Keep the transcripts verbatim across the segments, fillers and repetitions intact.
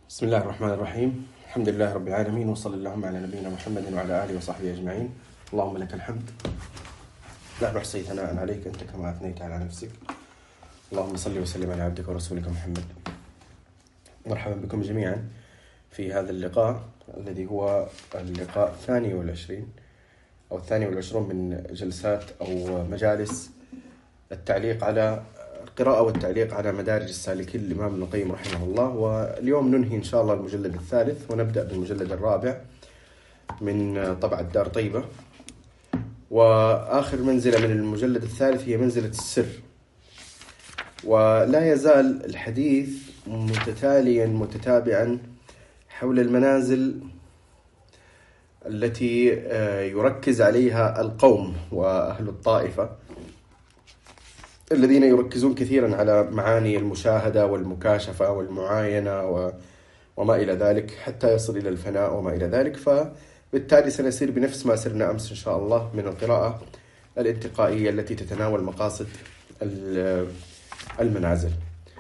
بسم الله الرحمن الرحيم. الحمد لله رب العالمين، وصلى اللهم على نبينا محمد وعلى آله وصحبه أجمعين. اللهم لك الحمد، لا نحصي ثناء عليك أنت كما أثنيت على نفسك. اللهم صل وسلم على عبدك ورسولك محمد. مرحبا بكم جميعا في هذا اللقاء الذي هو اللقاء الثاني والعشرين أو الثاني والعشرون من جلسات أو مجالس التعليق على القراءة والتعليق على مدارج السالكين للإمام ابن القيم رحمه الله. واليوم ننهي إن شاء الله المجلد الثالث ونبدأ بالمجلد الرابع من طبعة دار طيبة. وآخر منزلة من المجلد الثالث هي منزلة السر. ولا يزال الحديث متتاليا متتابعا حول المنازل التي يركز عليها القوم وأهل الطائفة الذين يركزون كثيرا على معاني المشاهدة والمكاشفة والمعاينة وما إلى ذلك حتى يصل إلى الفناء وما إلى ذلك. فبالتالي سنسير بنفس ما سرنا أمس إن شاء الله من القراءة الانتقائية التي تتناول مقاصد المنازل.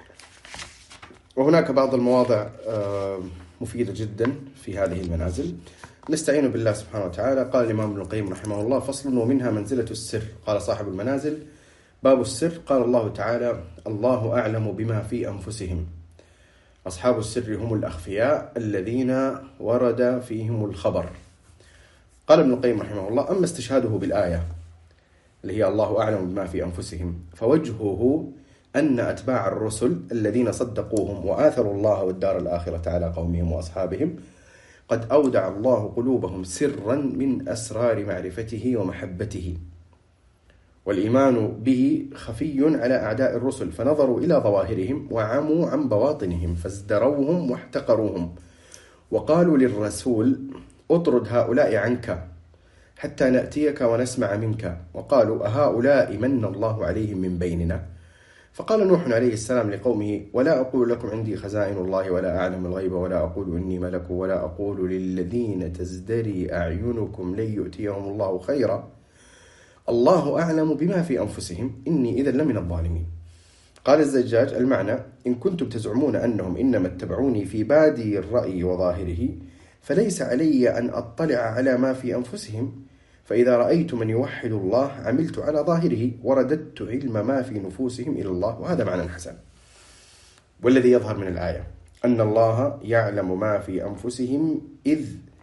وهناك بعض المواضع مفيدة جدا في هذه المنازل. نستعين بالله سبحانه وتعالى. قال الإمام ابن القيم رحمه الله: فصل ومنها منزلة السر. قال صاحب المنازل: باب السر. قال الله تعالى: الله أعلم بما في أنفسهم. أصحاب السر هم الأخفياء الذين ورد فيهم الخبر. قال ابن القيم رحمه الله: أما استشهاده بالآية اللي هي الله أعلم بما في أنفسهم فوجهه أن أتباع الرسل الذين صدقوهم وآثروا الله والدار الآخرة على قومهم وأصحابهم قد أودع الله قلوبهم سرا من أسرار معرفته ومحبته، والإيمان به خفي على أعداء الرسل، فنظروا إلى ظواهرهم وعموا عن بواطنهم فازدروهم واحتقروهم، وقالوا للرسول: اطرد هؤلاء عنك حتى نأتيك ونسمع منك. وقالوا: أهؤلاء من الله عليهم من بيننا؟ فقال نوح عليه السلام لقومه: ولا أقول لكم عندي خزائن الله ولا أعلم الغيب ولا أقول إني ملك ولا أقول للذين تزدري أعينكم لن يؤتيهم الله خيرا، الله أعلم بما في أنفسهم إني إذا لمن الظالمين. قال الزجاج: المعنى: إن كنتم تزعمون أنهم إنما اتبعوني في بادي الرأي وظاهره فليس علي أن أطلع على ما في أنفسهم، فإذا رأيت من يوحد الله عملت على ظاهره ورددت علم ما في نفوسهم إلى الله. وهذا معنى حسن. والذي يظهر من الآية أن الله يعلم ما في أنفسهم إذ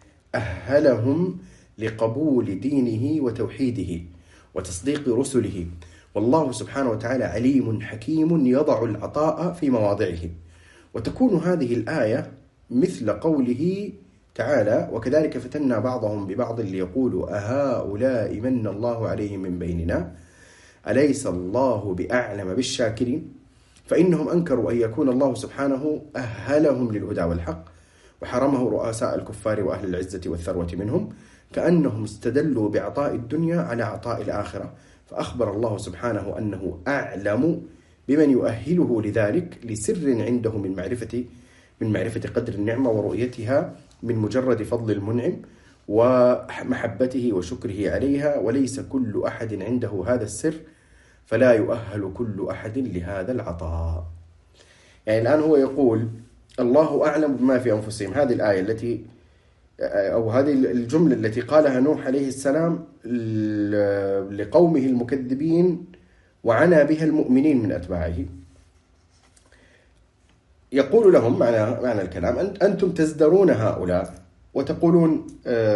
أهلهم لقبول دينه وتوحيده وتصديق رسله، والله سبحانه وتعالى عليم حكيم يضع العطاء في مواضعه. وتكون هذه الآية مثل قوله تعالى: وكذلك فتنا بعضهم ببعض ليقولوا أهؤلاء من الله عليهم من بيننا أليس الله بأعلم بالشاكرين. فإنهم أنكروا أن يكون الله سبحانه أهلهم للهدى والحق وحرمه رؤساء الكفار وأهل العزة والثروة منهم، كأنهم استدلوا بعطاء الدنيا على عطاء الآخرة. فأخبر الله سبحانه أنه أعلم بمن يؤهله لذلك لسر عنده من معرفة من معرفة قدر النعمة ورؤيتها من مجرد فضل المنعم ومحبته وشكره عليها، وليس كل أحد عنده هذا السر فلا يؤهل كل أحد لهذا العطاء. يعني الآن هو يقول الله أعلم بما في أنفسهم. هذه الآية التي أو هذه الجملة التي قالها نوح عليه السلام لقومه المكذبين وعنى بها المؤمنين من أتباعه، يقول لهم معنى, معنى الكلام: أنتم تزدرون هؤلاء وتقولون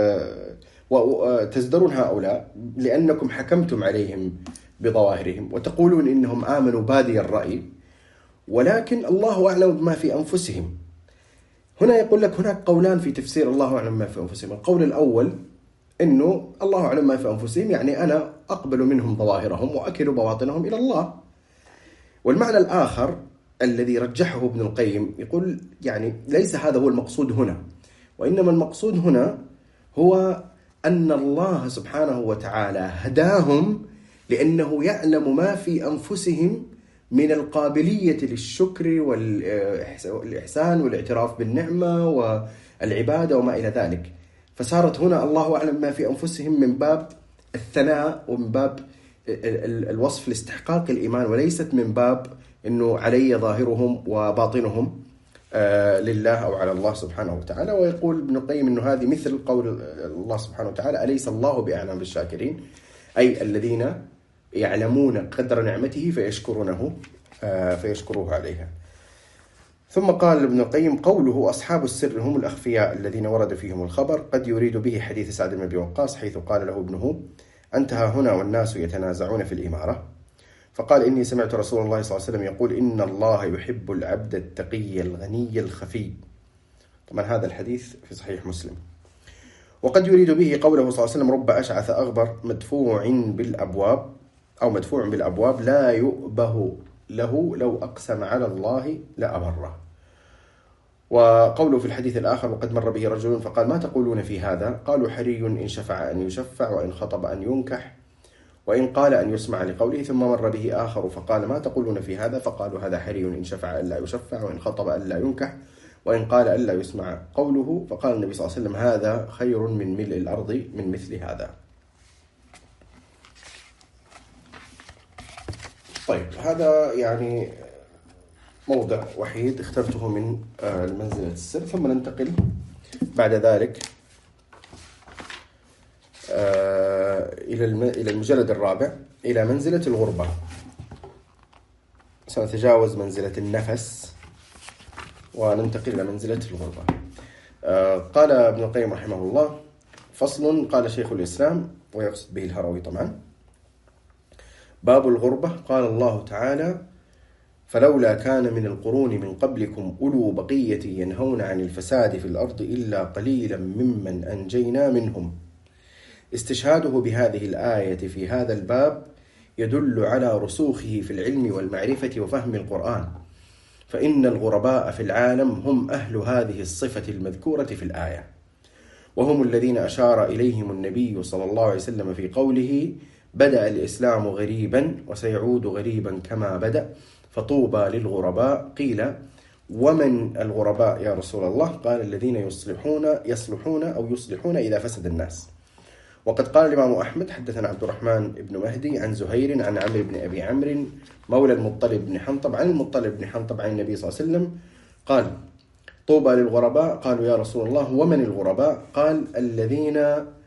تزدرون هؤلاء لأنكم حكمتم عليهم بظواهرهم وتقولون إنهم آمنوا بادي الرأي، ولكن الله أعلم بما في أنفسهم. هنا يقول لك هناك قولان في تفسير الله أعلم ما في أنفسهم. القول الأول إنه الله أعلم ما في أنفسهم يعني أنا أقبل منهم ظواهرهم وأكل بواطنهم إلى الله. والمعنى الآخر الذي رجحه ابن القيم يقول يعني ليس هذا هو المقصود هنا، وإنما المقصود هنا هو أن الله سبحانه وتعالى هداهم لأنه يعلم ما في أنفسهم من القابلية للشكر والإحسان والاعتراف بالنعمة والعبادة وما إلى ذلك. فصارت هنا الله أعلم ما في أنفسهم من باب الثناء ومن باب الوصف لاستحقاق الإيمان، وليست من باب أنه علي ظاهرهم وباطنهم. لله أو على الله سبحانه وتعالى. ويقول ابن القيم أنه هذه مثل قول الله سبحانه وتعالى: أليس الله بأعلم بالشاكرين، أي الذين يعلمون قدر نعمته فيشكرونه فيشكروه عليها. ثم قال ابن القيم: قوله أصحاب السر هم الأخفياء الذين ورد فيهم الخبر قد يريد به حديث سعد بن أبي وقاص حيث قال له ابنه: أنت ها هنا والناس يتنازعون في الإمارة، فقال: إني سمعت رسول الله صلى الله عليه وسلم يقول: إن الله يحب العبد التقي الغني الخفي. طبعا هذا الحديث في صحيح مسلم. وقد يريد به قوله صلى الله عليه وسلم: رب أشعث أغبر مدفوع بالأبواب أو مدفوع بالأبواب لا يؤبه له لو أقسم على الله لأبره. وقوله في الحديث الآخر: وقد مر به رجل فقال: ما تقولون في هذا؟ قالوا: حري إن شفع أن يشفع، وإن خطب أن ينكح، وإن قال أن يسمع لقوله. ثم مر به آخر فقال: ما تقولون في هذا؟ فقالوا: هذا حري إن شفع ألا يشفع، وإن خطب ألا ينكح، وإن قال ألا يسمع قوله. فقال النبي صلى الله عليه وسلم: هذا خير من ملء الأرض من مثل هذا. طيب، هذا يعني موضع وحيد اخترته من منزلة السر. ثم ننتقل بعد ذلك إلى إلى المجلد الرابع، إلى منزلة الغربة. سنتجاوز منزلة النفس وننتقل إلى منزلة الغربة. قال ابن القيم رحمه الله: فصل. قال شيخ الإسلام، ويقصد به الهروي طبعا: باب الغربة. قال الله تعالى: فلولا كان من القرون من قبلكم أولو بقية ينهون عن الفساد في الأرض إلا قليلا ممن أنجينا منهم. استشهاده بهذه الآية في هذا الباب يدل على رسوخه في العلم والمعرفة وفهم القرآن، فإن الغرباء في العالم هم أهل هذه الصفة المذكورة في الآية، وهم الذين أشار إليهم النبي صلى الله عليه وسلم في قوله: بدأ الإسلام غريبا وسيعود غريبا كما بدأ فطوبى للغرباء. قيل: ومن الغرباء يا رسول الله؟ قال: الذين يصلحون يصلحون أو يصلحون إذا فسد الناس. وقد قال الإمام أحمد: حدثنا عبد الرحمن بن مهدي عن زهير عن عمرو بن أبي عمرو مولى المطلب بن حنطب عن المطلب بن حنطب عن النبي صلى الله عليه وسلم قال: طوبى للغرباء. قالوا: يا رسول الله ومن الغرباء؟ قال: الذين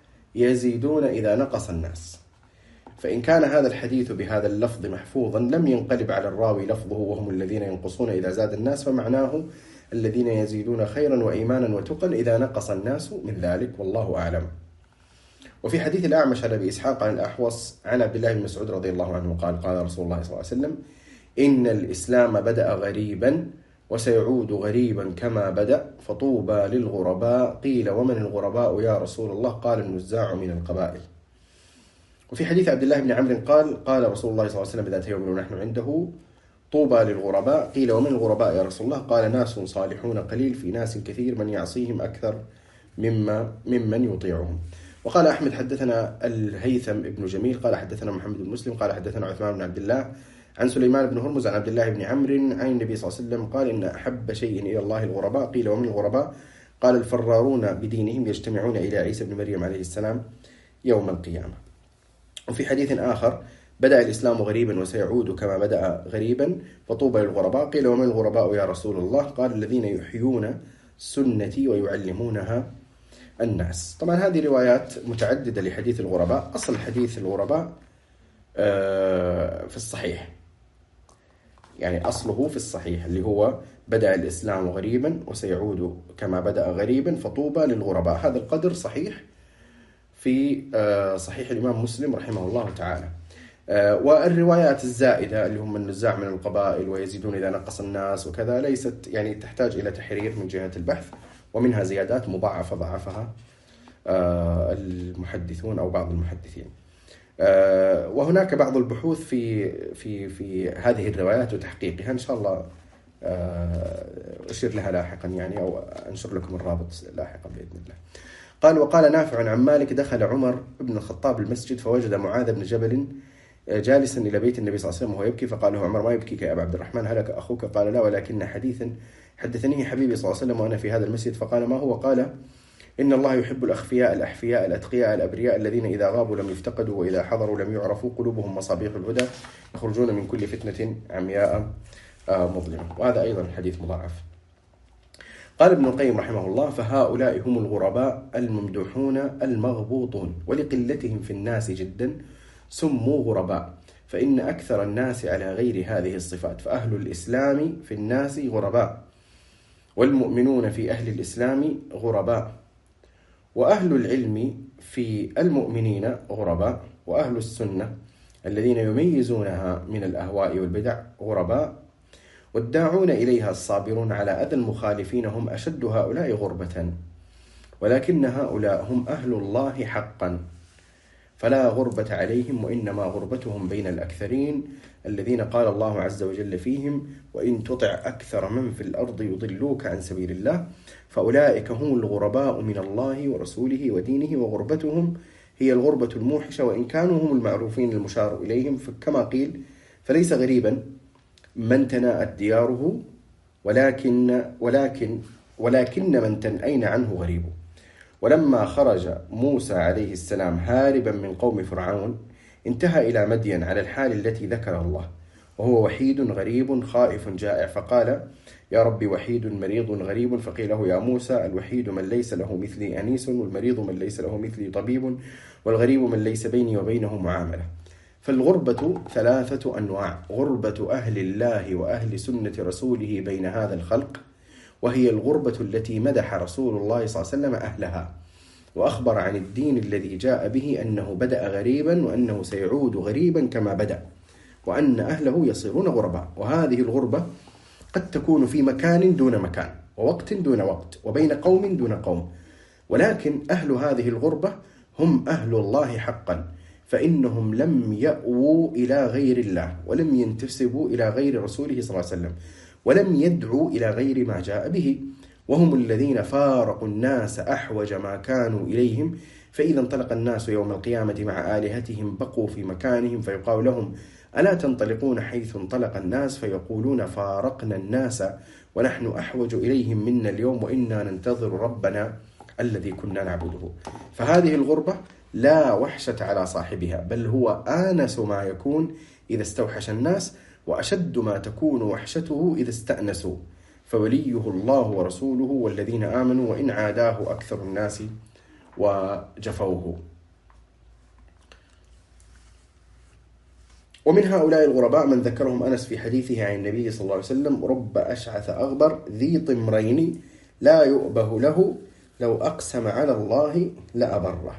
يزيدون إذا نقص الناس. فإن كان هذا الحديث بهذا اللفظ محفوظا لم ينقلب على الراوي لفظه وهم الذين ينقصون إذا زاد الناس، فمعناه الذين يزيدون خيرا وإيمانا وتقا إذا نقص الناس من ذلك، والله أعلم. وفي حديث الأعمش عن أبي إسحاق عن الأحوص عن عبد الله بن مسعود رضي الله عنه قال: قال رسول الله صلى الله عليه وسلم: إن الإسلام بدأ غريبا وسيعود غريبا كما بدأ فطوبى للغرباء. قيل: ومن الغرباء يا رسول الله؟ قال: النزاع من القبائل. وفي حديث عبد الله بن عمرو قال: قال رسول الله صلى الله عليه وسلم ذات يوم ونحن عنده: طوبى للغرباء. قيل: ومن الغرباء يا رسول الله؟ قال: ناس صالحون قليل في ناس كثير من يعصيهم أكثر مما ممن يطيعهم. وقال أحمد: حدثنا الهيثم بن جميل قال: حدثنا محمد بن مسلم قال: حدثنا عثمان بن عبد الله عن سليمان بن هرمز عن عبد الله بن عمرو عن النبي صلى الله عليه وسلم قال: إن أحب شيء إلى الله الغرباء. قيل: ومن الغرباء؟ قال: الفرارون بدينهم يجتمعون إلى عيسى بن مريم عليه السلام يوم القيامة. وفي حديث آخر: بدأ الإسلام غريبا وسيعود كما بدأ غريبا فطوبى للغرباء. قيل: ومن الغرباء يا رسول الله؟ قال: الذين يحيون سنتي ويعلمونها الناس. طبعا هذه روايات متعددة لحديث الغرباء. أصل حديث الغرباء في الصحيح، يعني أصله في الصحيح اللي هو: بدأ الإسلام غريبا وسيعود كما بدأ غريبا فطوبى للغرباء. هذا القدر صحيح في صحيح الإمام مسلم رحمه الله تعالى. والروايات الزائدة اللي هم النزاع من القبائل ويزيدون إذا نقص الناس وكذا ليست يعني تحتاج إلى تحرير من جهة البحث، ومنها زيادات مضاعفة ضعفها المحدثون أو بعض المحدثين. وهناك بعض البحوث في في في هذه الروايات وتحقيقها، إن شاء الله أشير لها لاحقا يعني، أو أنشر لكم الرابط لاحقا بإذن الله. قال: وقال نافع عن مالك: دخل عمر بن الخطاب المسجد فوجد معاذ بن جبل جالسا إلى بيت النبي صلى الله عليه وسلم وهو يبكي، فقال له عمر: ما يبكيك يا أبا عبد الرحمن؟ هلك أخوك؟ قال: لا، ولكن حديثا حدثني حبيبي صلى الله عليه وسلم وأنا في هذا المسجد. فقال: ما هو؟ قال: إن الله يحب الأخفياء الأحفياء الأتقياء الأبرياء الذين إذا غابوا لم يفتقدوا وإذا حضروا لم يعرفوا، قلوبهم مصابيح الهدى يخرجون من كل فتنة عمياء مظلمة. وهذا أيضا حديث مضاعف. قال ابن القيم رحمه الله: فهؤلاء هم الغرباء الممدوحون المغبوطون، ولقلتهم في الناس جدا سموا غرباء، فإن أكثر الناس على غير هذه الصفات، فأهل الإسلام في الناس غرباء، والمؤمنون في أهل الإسلام غرباء، وأهل العلم في المؤمنين غرباء، وأهل السنة الذين يميزونها من الأهواء والبدع غرباء، والداعون إليها الصابرون على أذى المخالفين هم أشد هؤلاء غربة، ولكن هؤلاء هم أهل الله حقا، فلا غربة عليهم، وإنما غربتهم بين الأكثرين الذين قال الله عز وجل فيهم: وإن تطع أكثر من في الأرض يضلوك عن سبيل الله، فأولئك هم الغرباء من الله ورسوله ودينه، وغربتهم هي الغربة الموحشة، وإن كانوا هم المعروفين المشار إليهم، فكما قيل: فليس غريبا من تناءت دياره، ولكن ولكن ولكن من تنأين عنه غريب. ولما خرج موسى عليه السلام هاربا من قوم فرعون، انتهى إلى مدين على الحال التي ذكرها الله، وهو وحيد غريب خائف جائع، فقال: يا رب وحيد مريض غريب. فقيل له: يا موسى، الوحيد من ليس له مثلي أنيس، والمريض من ليس له مثلي طبيب، والغريب من ليس بيني وبينه معاملة. فالغربة ثلاثة أنواع: غربة أهل الله وأهل سنة رسوله بين هذا الخلق، وهي الغربة التي مدح رسول الله صلى الله عليه وسلم أهلها، وأخبر عن الدين الذي جاء به أنه بدأ غريبا، وأنه سيعود غريبا كما بدأ، وأن أهله يصيرون غرباء. وهذه الغربة قد تكون في مكان دون مكان، ووقت دون وقت، وبين قوم دون قوم، ولكن أهل هذه الغربة هم أهل الله حقا، فإنهم لم يأووا إلى غير الله، ولم ينتسبوا إلى غير رسوله صلى الله عليه وسلم، ولم يدعوا إلى غير ما جاء به، وهم الذين فارقوا الناس أحوج ما كانوا إليهم، فإذا انطلق الناس يوم القيامة مع آلهتهم بقوا في مكانهم، فيقال لهم: ألا تنطلقون حيث انطلق الناس؟ فيقولون: فارقنا الناس ونحن أحوج إليهم منا اليوم، وإنا ننتظر ربنا الذي كنا نعبده. فهذه الغربة لا وحشة على صاحبها، بل هو آنس ما يكون إذا استوحش الناس، وأشد ما تكون وحشته إذا استأنسوا، فوليه الله ورسوله والذين آمنوا، وإن عاداه أكثر الناس وجفوه. ومن هؤلاء الغرباء من ذكرهم أنس في حديثه عن النبي صلى الله عليه وسلم: رب أشعث أغبر ذي طمرين لا يؤبه له، لو أقسم على الله لأبره.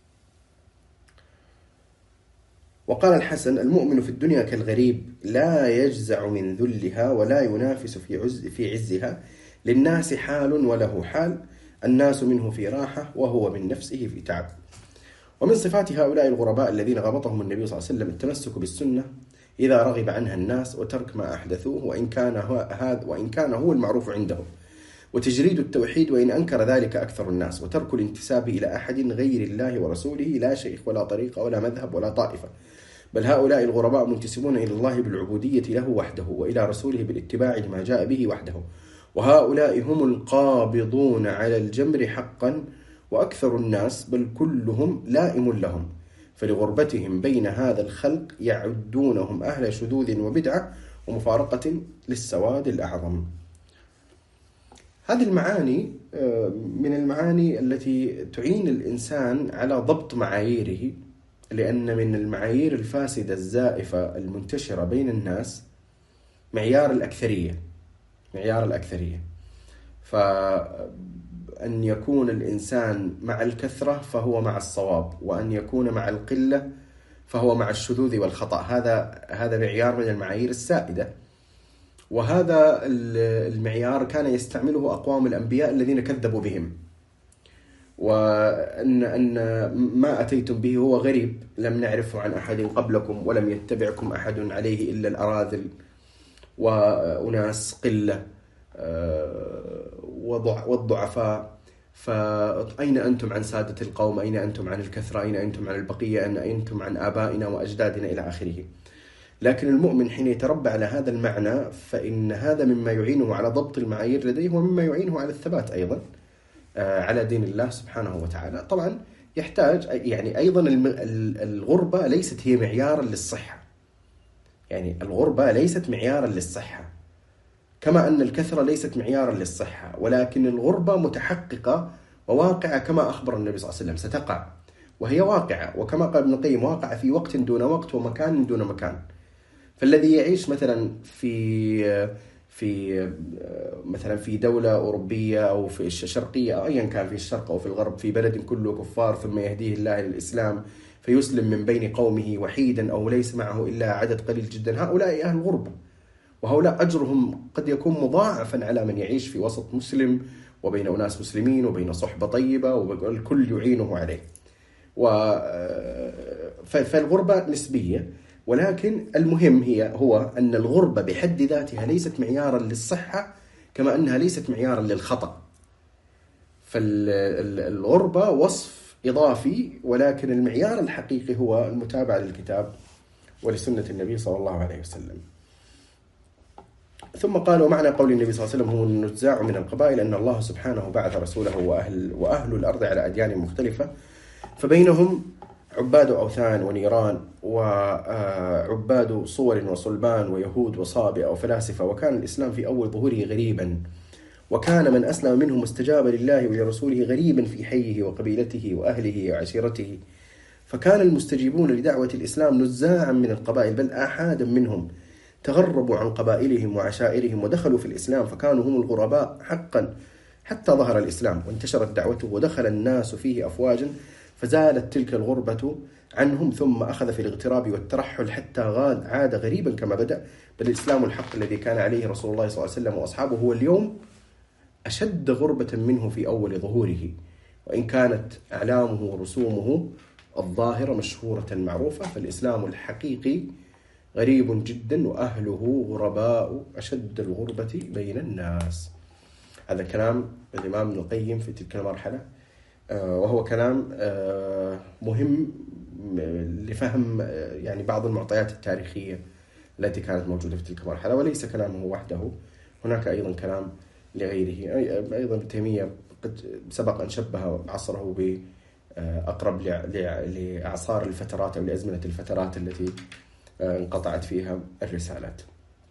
وقال الحسن: المؤمن في الدنيا كالغريب، لا يجزع من ذلها ولا ينافس في عز في عزها، للناس حال وله حال، الناس منه في راحة وهو من نفسه في تعب. ومن صفات هؤلاء الغرباء الذين غبطهم النبي صلى الله عليه وسلم التمسك بالسنة إذا رغب عنها الناس، وترك ما أحدثوه وإن كان هذا وإن كان هو المعروف عندهم، وتجريد التوحيد وإن أنكر ذلك أكثر الناس، وترك الانتساب إلى أحد غير الله ورسوله، لا شيخ ولا طريقة ولا مذهب ولا طائفة، بل هؤلاء الغرباء منتسبون إلى الله بالعبودية له وحده، وإلى رسوله بالاتباع لما جاء به وحده، وهؤلاء هم القابضون على الجمر حقا، وأكثر الناس بل كلهم لائم لهم، فلغربتهم بين هذا الخلق يعدونهم أهل شذوذ وبدعة ومفارقة للسواد الأعظم. هذه المعاني من المعاني التي تعين الإنسان على ضبط معاييره، لأن من المعايير الفاسدة الزائفة المنتشرة بين الناس معيار الأكثرية معيار الأكثرية فأن يكون الإنسان مع الكثرة فهو مع الصواب، وأن يكون مع القلة فهو مع الشذوذ والخطأ. هذا هذا معيار من المعايير السائدة، وهذا المعيار كان يستعمله أقوام الأنبياء الذين كذبوا بهم، وأن أن ما أتيتم به هو غريب لم نعرفه عن أحد قبلكم ولم يتبعكم أحد عليه إلا الأراذل وأناس قلة والضعفاء، فأين أنتم عن سادة القوم؟ أين أنتم عن الكثرة؟ أين أنتم عن البقية؟ أين أنتم عن آبائنا وأجدادنا؟ إلى آخره. لكن المؤمن حين يتربى على هذا المعنى فإن هذا مما يعينه على ضبط المعايير لديه، ومما يعينه على الثبات أيضا على دين الله سبحانه وتعالى. طبعا يحتاج يعني أيضا الغربة ليست هي معيارا للصحة، يعني الغربة ليست معيارا للصحة، كما أن الكثرة ليست معيارا للصحة، ولكن الغربة متحققة وواقعة كما أخبر النبي صلى الله عليه وسلم ستقع، وهي واقعة، وكما قال ابن القيم واقعة في وقت دون وقت ومكان دون مكان. فالذي يعيش مثلا في في مثلا في دولة أوروبية أو في الشرقية أو أيا كان، في الشرق أو في الغرب، في بلد كله كفار ثم يهديه الله للإسلام فيسلم من بين قومه وحيدا أو ليس معه إلا عدد قليل جدا، هؤلاء أهل غربة، وهؤلاء أجرهم قد يكون مضاعفا على من يعيش في وسط مسلم وبين أناس مسلمين وبين صحبة طيبة والكل يعينه عليه. فالغربة نسبية، ولكن المهم هي هو أن الغربة بحد ذاتها ليست معيارا للصحة كما أنها ليست معيارا للخطأ. فالغربة وصف إضافي، ولكن المعيار الحقيقي هو المتابعة للكتاب ولسنة النبي صلى الله عليه وسلم. ثم قال: ومعنى قول النبي صلى الله عليه وسلم هو النزاع من القبائل أن الله سبحانه بعث رسوله وأهل, وأهل الأرض على أديان مختلفة، فبينهم عباد أوثان ونيران وعباد صور وصلبان ويهود وصابئة وفلاسفة. وكان الإسلام في أول ظهوره غريبا، وكان من أسلم منهم استجاب لله ولرسوله غريبا في حيه وقبيلته وأهله وعشيرته. فكان المستجيبون لدعوة الإسلام نزاعا من القبائل، بل آحادا منهم تغربوا عن قبائلهم وعشائرهم ودخلوا في الإسلام، فكانوا هم الغرباء حقا حتى ظهر الإسلام وانتشرت دعوته ودخل الناس فيه أفواجا، فزالت تلك الغربة عنهم، ثم أخذ في الاغتراب والترحل حتى غاد عاد غريبا كما بدأ. بل الإسلام الحق الذي كان عليه رسول الله صلى الله عليه وسلم وأصحابه هو اليوم أشد غربة منه في أول ظهوره، وإن كانت أعلامه ورسومه الظاهرة مشهورة معروفة، فالإسلام الحقيقي غريب جدا وأهله غرباء أشد الغربة بين الناس. هذا كلام الإمام ابن القيم في تلك المرحلة، وهو كلام مهم لفهم يعني بعض المعطيات التاريخية التي كانت موجودة في تلك المرحلة، وليس كلامه وحده، هناك أيضا كلام لغيره. أيضا ابن تيمية قد سبق أن شبه عصره بأقرب لأعصار الفترات أو لأزمنة الفترات التي انقطعت فيها الرسالات.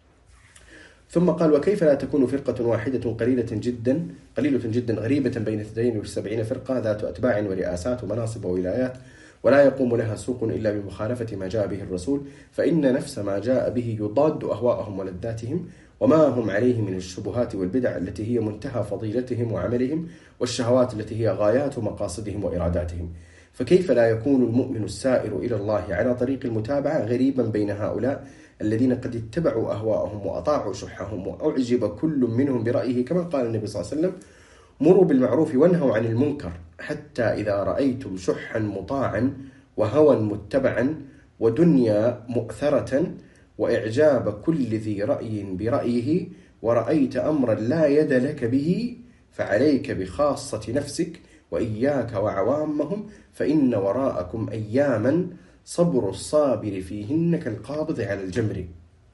ثم قال: وكيف لا تكون فرقة واحدة قليلة جدا قليلة جدا غريبة بين اثنين وسبعين فرقة ذات أتباع ورئاسات ومناصب وولايات، ولا يقوم لها سوق إلا بمخالفة ما جاء به الرسول، فإن نفس ما جاء به يضاد أهواءهم ولذاتهم وما هم عليه من الشبهات والبدع التي هي منتهى فضيلتهم وعملهم، والشهوات التي هي غايات مقاصدهم وإراداتهم. فكيف لا يكون المؤمن السائر إلى الله على طريق المتابعة غريبا بين هؤلاء الذين قد اتبعوا أهواءهم وأطاعوا شحهم وأعجب كل منهم برأيه، كما قال النبي صلى الله عليه وسلم: مروا بالمعروف وانهوا عن المنكر، حتى إذا رأيتم شحا مطاعا وهوى متبعا ودنيا مؤثرة وإعجاب كل ذي رأي برأيه، ورأيت أمرا لا يد لك به، فعليك بخاصة نفسك وإياك وعوامهم، فإن وراءكم أياما صبر الصابر فيهن كالقابض على الجمر.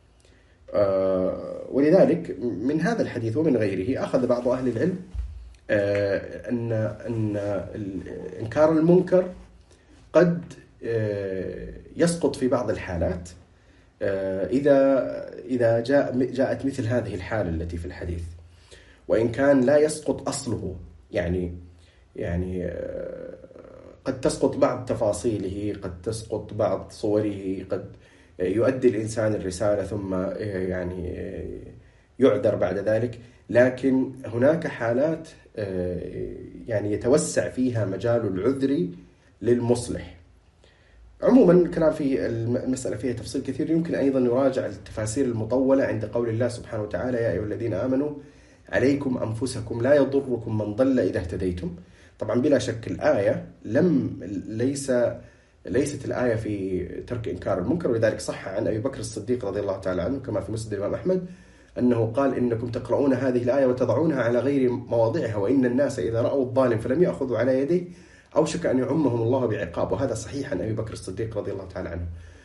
آه ولذلك من هذا الحديث ومن غيره أخذ بعض أهل العلم آه أن أن إنكار المنكر قد آه يسقط في بعض الحالات آه إذا إذا جاء جاءت مثل هذه الحالة التي في الحديث، وإن كان لا يسقط أصله، يعني يعني آه قد تسقط بعض تفاصيله، قد تسقط بعض صوره، قد يؤدي الإنسان الرسالة ثم يعني يعذر بعد ذلك، لكن هناك حالات يعني يتوسع فيها مجال العذر للمصلح. عموما الكلام فيه المسألة فيها تفصيل كثير، يمكن أيضا يراجع التفاسير المطولة عند قول الله سبحانه وتعالى: يا أيها الذين آمنوا عليكم أنفسكم لا يضركم من ضل إذا اهتديتم. طبعا بلا شك الآية لم ليس ليست الآية في ترك إنكار المنكر، ولذلك صح عن أبي بكر الصديق رضي الله تعالى عنه كما في مسند الإمام أحمد أنه قال: إنكم تقرؤون هذه الآية وتضعونها على غير مواضعها، وإن الناس إذا رأوا الظالم فلم يأخذوا على يديه أوشك أن يعمهم الله بعقاب. وهذا صحيح عن أبي بكر الصديق رضي الله تعالى عنه.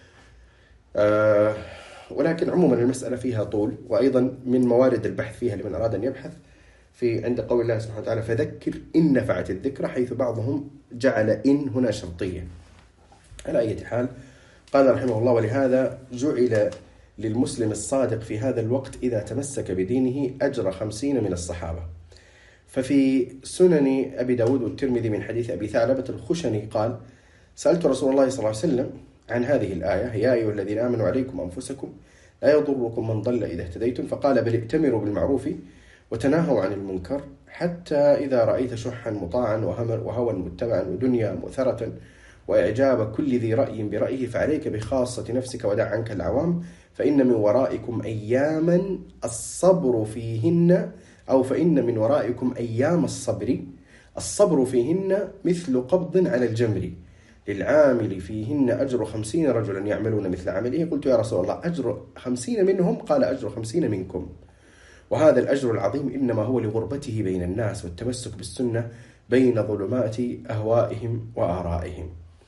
أه ولكن عموما المسألة فيها طول، وأيضا من موارد البحث فيها لمن أراد أن يبحث في عند قول الله سبحانه وتعالى: فذكر إن نفعت الذكرى، حيث بعضهم جعل إن هنا شرطية. على أي حال قال رحمه الله: ولهذا جعل للمسلم الصادق في هذا الوقت إذا تمسك بدينه أجر خمسين من الصحابة. ففي سنن أبي داود والترمذي من حديث أبي ثعلبة الخشني قال: سألت رسول الله صلى الله عليه وسلم عن هذه الآية: يا أيها الذين آمنوا عليكم أنفسكم لا يضركم من ضل إذا اهتديتم، فقال: بل ائتمروا بالمعروف وتناهوا عن المنكر، حتى إذا رأيت شحا مطاعا وهوى متبعا ودنيا مؤثرة وإعجاب كل ذي رأي برأيه فعليك بخاصة نفسك ودع عنك العوام، فإن من ورائكم أياما الصبر فيهن أو فإن من ورائكم أيام الصبر الصبر فيهن مثل قبض على الجمر، للعامل فيهن أجر خمسين رجلا يعملون مثل عمله. قلت: يا رسول الله، أجر خمسين منهم؟ قال: أجر خمسين منكم. وهذا الأجر العظيم إنما هو لغربته بين الناس والتمسك بالسنة بين ظلمات أهوائهم وآرائهم.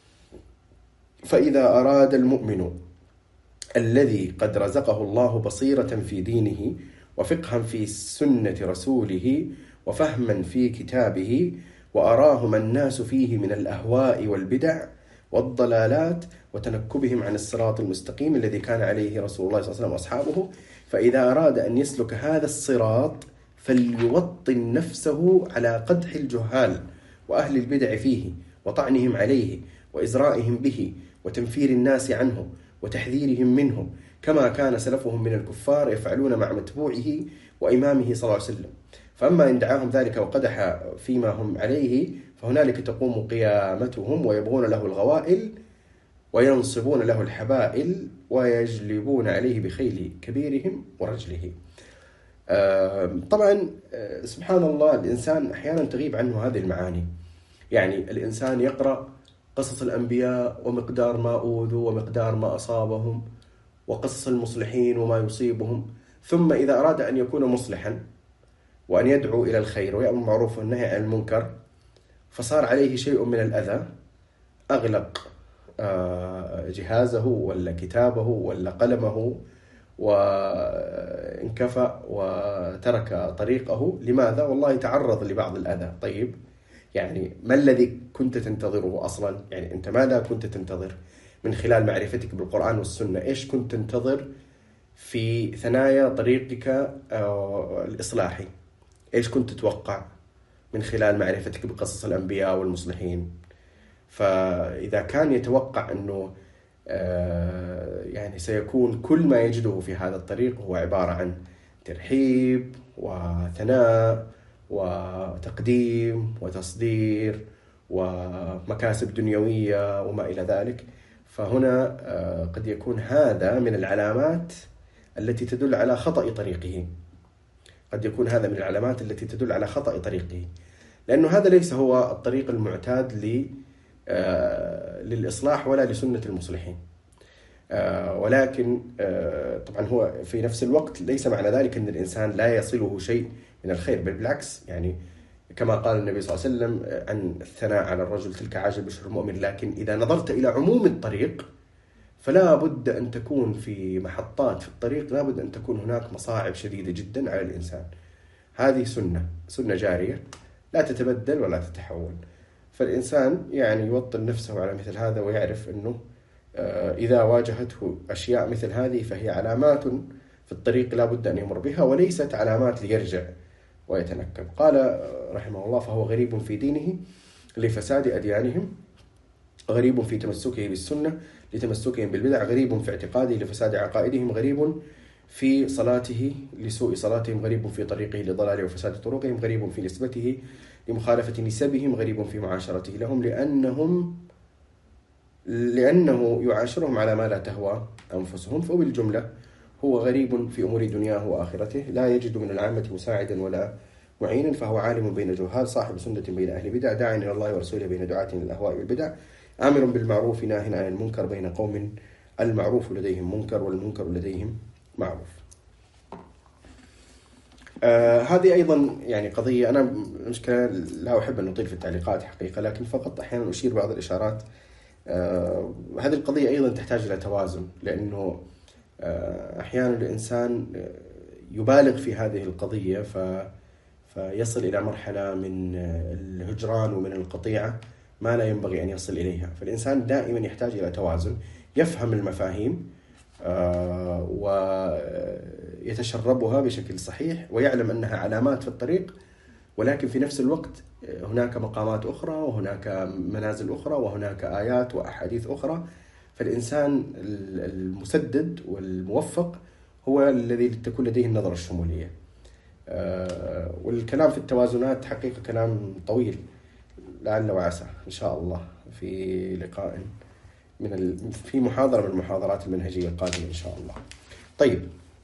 فإذا أراد المؤمن الذي قد رزقه الله بصيرة في دينه وفقها في سنة رسوله وفهما في كتابه وأراه ما الناس فيه من الأهواء والبدع والضلالات وتنكبهم عن الصراط المستقيم الذي كان عليه رسول الله صلى الله عليه وسلم وأصحابه، فإذا أراد أن يسلك هذا الصراط فليوطن نفسه على قدح الجهال وأهل البدع فيه وطعنهم عليه وإزرائهم به وتنفير الناس عنه وتحذيرهم منه، كما كان سلفهم من الكفار يفعلون مع متبوعه وإمامه صلى الله عليه وسلم. فأما إن دعاهم ذلك وقدح فيما هم عليه فهنالك تقوم قيامتهم ويبغون له الغوائل وينصبون له الحبائل ويجلبون عليه بخيل كبيرهم ورجله. طبعا سبحان الله، الإنسان أحيانا تغيب عنه هذه المعاني. يعني الإنسان يقرأ قصص الأنبياء ومقدار ما أوذوا ومقدار ما أصابهم وقصص المصلحين وما يصيبهم، ثم إذا أراد أن يكون مصلحا وأن يدعو إلى الخير ويأمر بالمعروف والنهي عن المنكر فصار عليه شيء من الأذى، أغلق جهازه ولا كتابه ولا قلمه وانكفأ وترك طريقه. لماذا؟ والله تعرض لبعض الأذى. طيب، يعني ما الذي كنت تنتظره أصلا؟ يعني أنت ماذا كنت تنتظر من خلال معرفتك بالقرآن والسنة؟ إيش كنت تنتظر في ثنايا طريقك الإصلاحي؟ إيش كنت تتوقع من خلال معرفتك بقصص الأنبياء والمصلحين؟ فإذا كان يتوقع أنه يعني سيكون كل ما يجده في هذا الطريق هو عبارة عن ترحيب وثناء وتقديم وتصدير ومكاسب دنيوية وما إلى ذلك، فهنا قد يكون هذا من العلامات التي تدل على خطأ طريقه. قد يكون هذا من العلامات التي تدل على خطأ طريقه، لأنه هذا ليس هو الطريق المعتاد للإصلاح ولا لسنة المصلحين. ولكن طبعا هو في نفس الوقت ليس معنى ذلك أن الإنسان لا يصله شيء من الخير، بل بالعكس، يعني كما قال النبي صلى الله عليه وسلم عن الثناء على الرجل: تلك عاجل بشر المؤمن. لكن إذا نظرت إلى عموم الطريق فلا بد أن تكون في محطات في الطريق، لا بد أن تكون هناك مصاعب شديدة جدا على الإنسان. هذه سنة سنة جارية لا تتبدل ولا تتحول. فالإنسان يعني يوطن نفسه على مثل هذا ويعرف أنه إذا واجهته أشياء مثل هذه فهي علامات في الطريق لا بد أن يمر بها، وليست علامات ليرجع ويتنكب. قال رحمه الله: فهو غريب في دينه لفساد أديانهم، غريب في تمسكه بالسنة لتمسكهم بالبدع، غريب في اعتقاده لفساد عقائدهم، غريب في صلاته لسوء صلاتهم، غريب في طريقه لضلاله وفساد طرقهم، غريب في نسبته لمخالفة نسبهم، غريب في معاشرته لهم لأنهم لأنه يعاشرهم على ما لا تهوى أنفسهم. فبالجملة هو غريب في أمور دنياه وآخرته، لا يجد من العامة مساعدا ولا معينا، فهو عالم بين جهال، صاحب سنة بين أهل بدع، داع إلى الله ورسوله بين دعاة الأهواء والبدع، آمر بالمعروف ناهٍ عن المنكر بين قوم المعروف لديهم منكر والمنكر لديهم معروف. آه هذه أيضا يعني قضية، أنا مشكلة لا أحب أن أطيل في التعليقات حقيقة، لكن فقط أحيانا أشير بعض الإشارات. آه هذه القضية أيضا تحتاج إلى توازن، لأنه آه أحيانا الإنسان يبالغ في هذه القضية ف فيصل إلى مرحلة من الهجران ومن القطيعة ما لا ينبغي أن يصل إليها. فالإنسان دائما يحتاج إلى توازن، يفهم المفاهيم ويتشربها بشكل صحيح ويعلم أنها علامات في الطريق، ولكن في نفس الوقت هناك مقامات أخرى وهناك منازل أخرى وهناك آيات وأحاديث أخرى. فالإنسان المسدد والموفق هو الذي تكون لديه النظرة الشمولية. والكلام في التوازنات حقيقة كلام طويل، لعل وعسى إن شاء الله في لقاء من ال... في محاضرة من المحاضرات المنهجية القادمة إن شاء الله. طيب،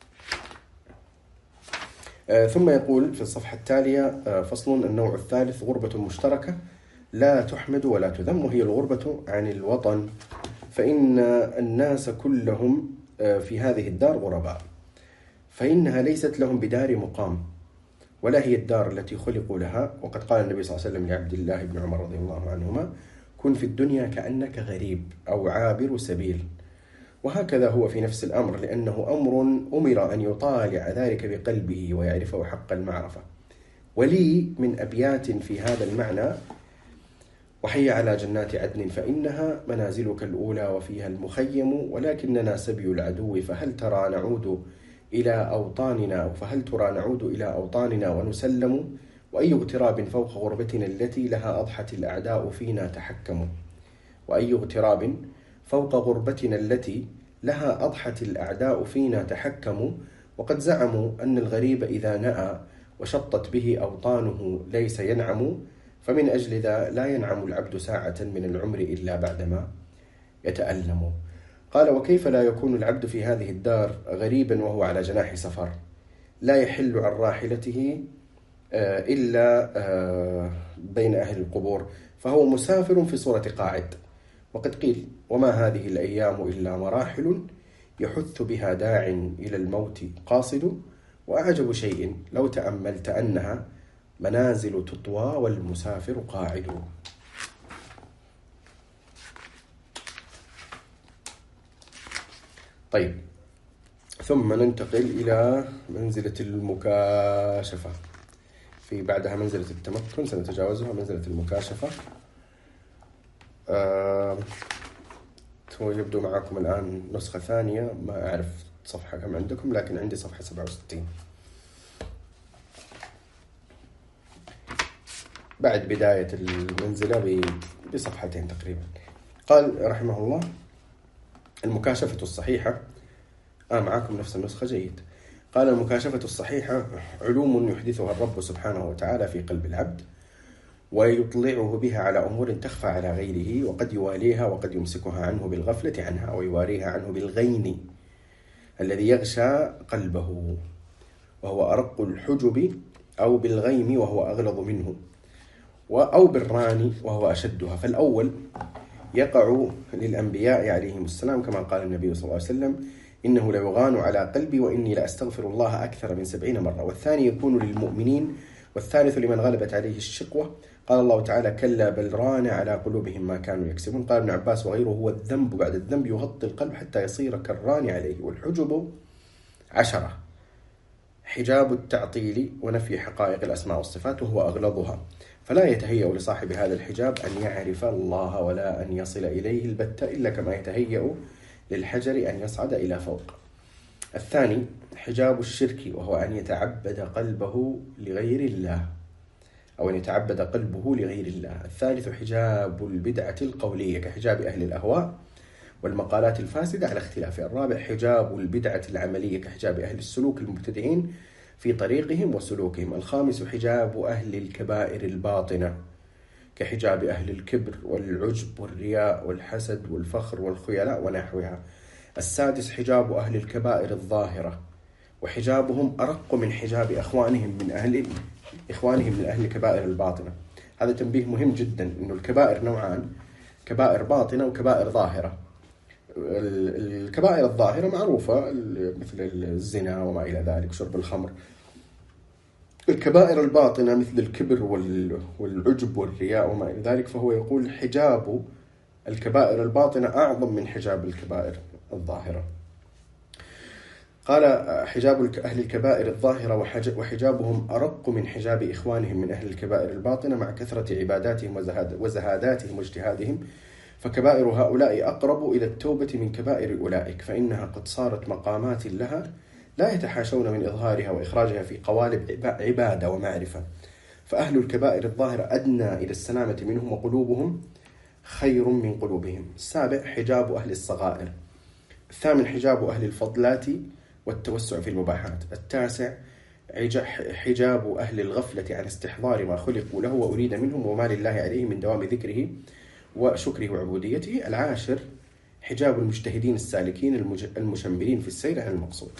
آه ثم يقول في الصفحة التالية آه فصل: النوع الثالث غربة مشتركة لا تحمد ولا تذم، وهي الغربة عن الوطن، فإن الناس كلهم آه في هذه الدار غرباء، فإنها ليست لهم بدار مقام ولا هي الدار التي خلقوا لها. وقد قال النبي صلى الله عليه وسلم لعبد الله بن عمر رضي الله عنهما: كن في الدنيا كأنك غريب أو عابر سبيل. وهكذا هو في نفس الأمر، لأنه أمر أمر أن يطالع ذلك بقلبه ويعرفه حق المعرفة. ولي من أبيات في هذا المعنى: وحي على جنات عدن فإنها منازلك الأولى وفيها المخيم، ولكننا سبي العدو فهل ترى نعود إلى أوطاننا أو فهل ترى نعود إلى أوطاننا ونسلم، وأي اغتراب فوق غربتنا التي لها أضحت الأعداء فينا تحكموا. وأي اغتراب فوق غربتنا التي لها أضحت الأعداء فينا تحكموا، وقد زعموا أن الغريب إذا نأى وشطت به أوطانه ليس ينعم، فمن أجل ذا لا ينعم العبد ساعة من العمر إلا بعدما يتألم. قال: وكيف لا يكون العبد في هذه الدار غريبا وهو على جناح سفر، لا يحل عن راحلته إلا بين أهل القبور، فهو مسافر في صورة قاعد. وقد قيل: وما هذه الأيام إلا مراحل يحث بها داع إلى الموت قاصد، وأعجب شيء لو تأملت أنها منازل تطوى والمسافر قاعد. طيب، ثم ننتقل إلى منزلة المكاشفة. في بعدها منزلة التمكن سنتجاوزها. منزلة المكاشفة آه يبدو معكم الآن نسخة ثانية، ما أعرف صفحة كم عندكم، لكن عندي صفحة سبعة وستين بعد بداية المنزلة بصفحتين تقريبا. قال رحمه الله: المكاشفة الصحيحة. آه معكم نفس النسخة، جيد. قال: المكاشفة الصحيحة علوم يحدثها الرب سبحانه وتعالى في قلب العبد، ويطلعه بها على أمور تخفى على غيره، وقد يواليها وقد يمسكها عنه بالغفلة عنها، ويواريها عنه بالغين الذي يغشى قلبه وهو أرق الحجب، أو بالغيم وهو أغلظ منه، أو بالراني وهو أشدها. فالأول يقع للأنبياء عليهم السلام، كما قال النبي صلى الله عليه وسلم: إنه ليغان على قلبي وإني لأستغفر الله أكثر من سبعين مرة. والثاني يكون للمؤمنين، والثالث لمن غلبت عليه الشقوة. قال الله تعالى: كلا بل ران على قلوبهم ما كانوا يكسبون. قال ابن عباس وغيره: هو الذنب بعد الذنب يغطي القلب حتى يصير كالران عليه. والحجب عشرة: حجاب التعطيل ونفي حقائق الأسماء والصفات، وهو أغلظها، فلا يتهيأ لصاحب هذا الحجاب أن يعرف الله ولا أن يصل إليه البتة، إلا كما يتهيأ للحجر أن يصعد إلى فوق. الثاني حجاب الشرك، وهو أن يتعبد قلبه لغير الله، أو أن يتعبد قلبه لغير الله. الثالث حجاب البدعة القولية كحجاب أهل الأهواء والمقالات الفاسدة على اختلاف. الرابع حجاب البدعة العملية كحجاب أهل السلوك المبتدعين في طريقهم وسلوكهم. الخامس حجاب أهل الكبائر الباطنة كحجاب أهل الكبر والعجب والرياء والحسد والفخر والخيلاء ونحوها. السادس حجاب أهل الكبائر الظاهرة، وحجابهم أرق من حجاب أخوانهم من أهل إخوانهم من أهل الكبائر الباطنة. هذا تنبيه مهم جدا، إنه الكبائر نوعان: كبائر باطنة وكبائر ظاهرة. الكبائر الظاهرة معروفة مثل الزنا وما إلى ذلك، شرب الخمر. الكبائر الباطنة مثل الكبر والعجب والرياء وما إلى ذلك، فهو يقول حجاب الكبائر الباطنة أعظم من حجاب الكبائر الظاهرة. قال: حجاب أهل الكبائر الظاهرة وحجابهم أرق من حجاب إخوانهم من أهل الكبائر الباطنة، مع كثرة عباداتهم وزهاداتهم واجتهادهم فكبائر هؤلاء أقرب إلى التوبة من كبائر أولئك، فإنها قد صارت مقامات لها لا يتحاشون من إظهارها وإخراجها في قوالب عبادة ومعرفة. فأهل الكبائر الظاهرة أدنى إلى السلامة منهم، وقلوبهم خير من قلوبهم. السابع حجاب أهل الصغائر. الثامن حجاب أهل الفضلات والتوسع في المباحات. التاسع حجاب أهل الغفلة عن استحضار ما خلقوا له وأريد منهم وما لله عليه من دوام ذكره وشكره وعبوديته. العاشر حجاب المجتهدين السالكين المشمرين في السير عن المقصود.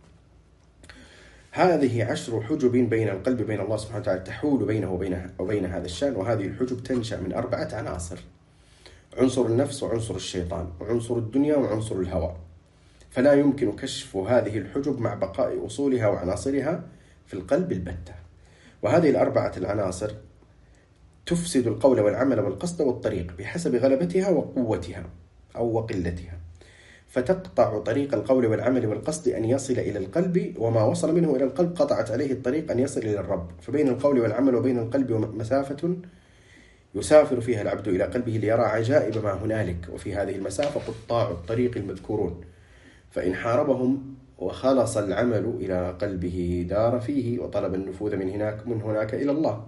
هذه عشر حجب بين القلب وبين الله سبحانه وتعالى تحول بينه وبين, وبين هذا الشأن. وهذه الحجب تنشأ من أربعة عناصر: عنصر النفس، وعنصر الشيطان، وعنصر الدنيا، وعنصر الهوى. فلا يمكن كشف هذه الحجب مع بقاء أصولها وعناصرها في القلب البتة. وهذه الأربعة العناصر تفسد القول والعمل والقصد والطريق بحسب غلبتها وقوتها أو وقلتها، فتقطع طريق القول والعمل والقصد أن يصل إلى القلب، وما وصل منه إلى القلب قطعت عليه الطريق أن يصل إلى الرب. فبين القول والعمل وبين القلب مسافة يسافر فيها العبد إلى قلبه ليرى عجائب ما هنالك، وفي هذه المسافة قطاع الطريق المذكورون، فإن حاربهم وخلص العمل إلى قلبه دار فيه وطلب النفوذ من هناك من هناك إلى الله،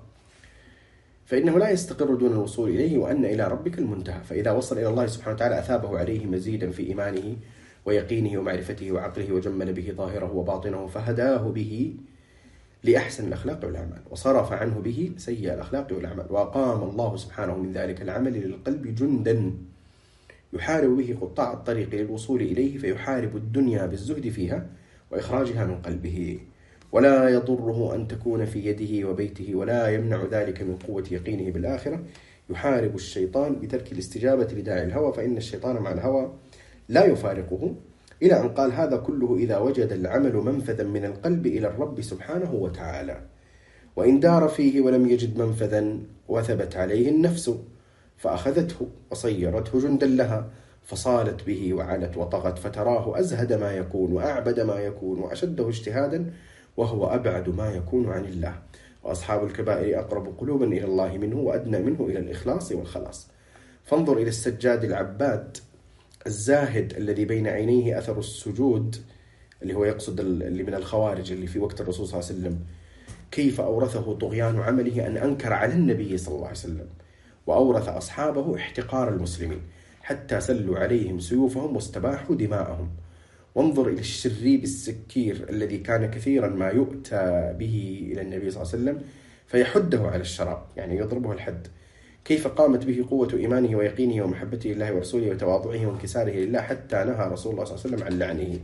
فإنه لا يستقر دون الوصول إليه، وأن إلى ربك المنتهى. فإذا وصل إلى الله سبحانه وتعالى أثابه عليه مزيدا في إيمانه ويقينه ومعرفته وعقله، وجمل به ظاهره وباطنه، فهداه به لأحسن الأخلاق والأعمال، وصرف عنه به سيء الأخلاق والأعمال، وأقام الله سبحانه من ذلك العمل للقلب جندا يحارب به قطاع الطريق للوصول إليه، فيحارب الدنيا بالزهد فيها وإخراجها من قلبه، ولا يضره أن تكون في يده وبيته، ولا يمنع ذلك من قوة يقينه بالآخرة. يحارب الشيطان بترك الاستجابة لداعي الهوى، فإن الشيطان مع الهوى لا يفارقه، إلى أن قال: هذا كله إذا وجد العمل منفذا من القلب إلى الرب سبحانه وتعالى، وإن دار فيه ولم يجد منفذا وثبت عليه النفس فأخذته وصيرته جندا لها، فصالت به وعلت وطغت، فتراه أزهد ما يكون وأعبد ما يكون وأشده اجتهادا، وهو أبعد ما يكون عن الله. وأصحاب الكبائر أقرب قلوبا إلى الله منه، وأدنى منه إلى الإخلاص والخلاص. فانظر إلى السجاد العباد الزاهد الذي بين عينيه أثر السجود، اللي هو يقصد اللي من الخوارج اللي في وقت الرسول صلى الله عليه وسلم، كيف أورثه طغيان عمله أن أنكر على النبي صلى الله عليه وسلم، وأورث أصحابه احتقار المسلمين حتى سلوا عليهم سيوفهم واستباحوا دماءهم. وانظر إلى الشريب السكير الذي كان كثيرا ما يؤتى به إلى النبي صلى الله عليه وسلم فيحده على الشراب، يعني يضربه الحد، كيف قامت به قوة إيمانه ويقينه ومحبته لله ورسوله وتواضعه وانكساره لله، حتى نهى رسول الله صلى الله عليه وسلم عن لعنه.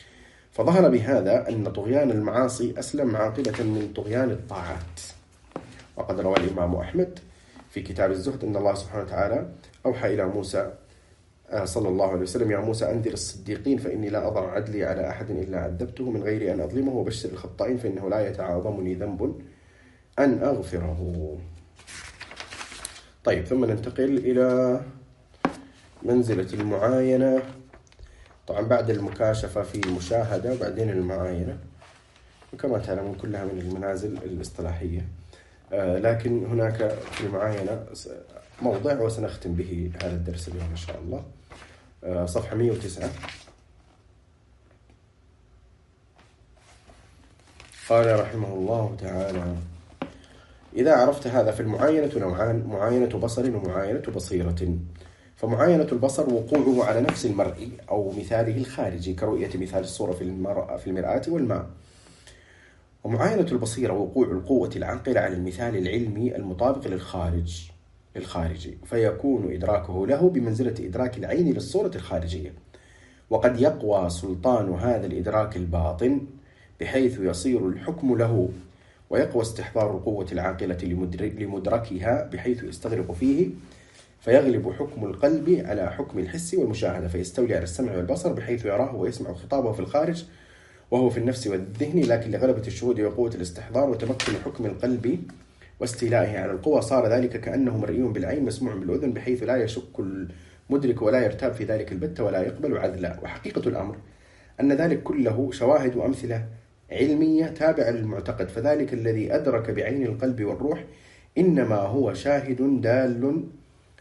فظهر بهذا أن طغيان المعاصي أسلم عاقبة من طغيان الطاعات. وقد روى الإمام أحمد في كتاب الزهد أن الله سبحانه وتعالى أوحى إلى موسى صلى الله عليه وسلم: يا موسى أنذر الصديقين فإني لا أضع عدلي على أحد إلا عذبته من غير أن أظلمه، وبشر الخطائين فإنه لا يتعاظمني ذنب أن أغفره. طيب، ثم ننتقل إلى منزلة المعاينة. طبعا بعد المكاشفة في المشاهدة وبعدين المعاينة، وكما تعلمون كلها من المنازل الاصطلاحية، آه لكن هناك في المعاينة موضع وسنختم به هذا الدرس اليوم إن شاء الله. آه صفحة مئة وتسعة. قال رحمه الله تعالى: إذا عرفت هذا فالمعاينة نوعان: معاينة بصر ومعاينة بصيرة. فمعاينة البصر وقوعه على نفس المرء أو مثاله الخارجي كرؤية مثال الصورة في المرأة في المرآة والماء. ومعاينة البصيرة وقوع القوة العاقلة على المثال العلمي المطابق للخارج الخارجي، فيكون إدراكه له بمنزلة إدراك العين للصورة الخارجية. وقد يقوى سلطان هذا الإدراك الباطن بحيث يصير الحكم له، ويقوى استحضار القوة العاقلة لمدركها بحيث يستغرق فيه، فيغلب حكم القلب على حكم الحس والمشاهدة، فيستولي على السمع والبصر بحيث يراه ويسمع خطابه في الخارج وهو في النفس والذهن، لكن لغلبة الشهود وقوة الاستحضار وتمكن حكم القلب واستيلائه على القوى صار ذلك كأنه مرئي بالعين مسموع بالأذن، بحيث لا يشك المدرك ولا يرتاب في ذلك البتة ولا يقبل عدلا. وحقيقة الأمر أن ذلك كله شواهد وأمثلة علمية تابعة للمعتقد، فذلك الذي أدرك بعين القلب والروح إنما هو شاهد دال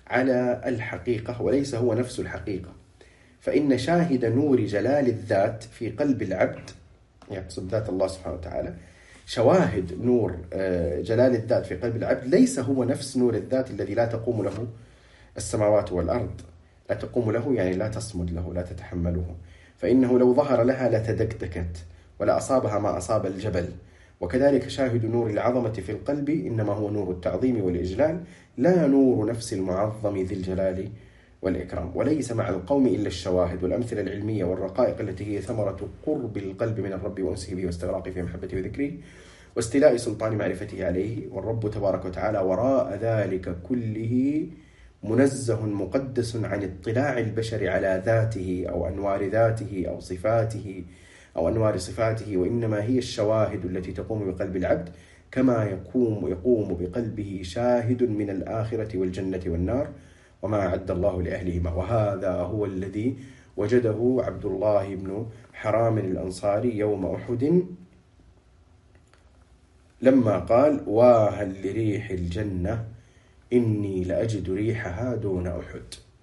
على الحقيقة وليس هو نفس الحقيقة. فإن شاهد نور جلال الذات في قلب العبد، يقصد ذات الله سبحانه وتعالى، شواهد نور جلال الذات في قلب العبد ليس هو نفس نور الذات الذي لا تقوم له السماوات والأرض. لا تقوم له يعني لا تصمد له، لا تتحمله، فإنه لو ظهر لها لتدكدكت ولا أصابها ما أصاب الجبل. وكذلك شاهد نور العظمة في القلب إنما هو نور التعظيم والإجلال، لا نور نفس المعظم ذي الجلال والإكرام. وليس مع القوم إلا الشواهد والأمثلة العلمية والرقائق التي هي ثمرة قرب القلب من الرب وأنسه به واستغراقه في محبته وذكره واستيلاء سلطان معرفته عليه. والرب تبارك وتعالى وراء ذلك كله منزه مقدس عن اطلاع البشر على ذاته أو أنوار ذاته أو صفاته أو أنوار صفاته، وإنما هي الشواهد التي تقوم بقلب العبد كما يقوم يقوم بقلبه شاهد من الآخرة والجنة والنار وما أعد الله لأهلهما. وهذا هو الذي وجده عبد الله بن حرام الأنصاري يوم أحد لما قال: واهل لريح الجنة إني لأجد ريحها دون أحد.